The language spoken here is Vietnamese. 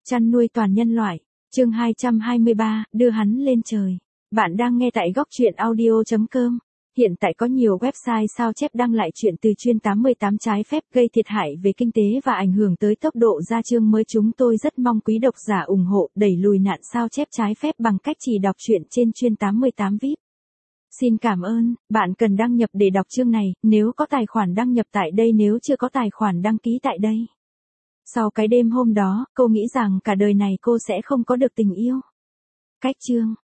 Chăn nuôi toàn nhân loại. Chương 223, đưa hắn lên trời. Bạn đang nghe tại góc truyện audio.com. Hiện tại có nhiều website sao chép đăng lại chuyện từ chuyên 88 trái phép gây thiệt hại về kinh tế và ảnh hưởng tới tốc độ ra chương mới. Chúng tôi rất mong quý độc giả ủng hộ đẩy lùi nạn sao chép trái phép bằng cách chỉ đọc truyện trên chuyên 88 VIP. Xin cảm ơn. Bạn cần đăng nhập để đọc chương này, nếu có tài khoản đăng nhập tại đây, nếu chưa có tài khoản đăng ký tại đây. Sau cái đêm hôm đó, cô nghĩ rằng cả đời này cô sẽ không có được tình yêu. Cách chương.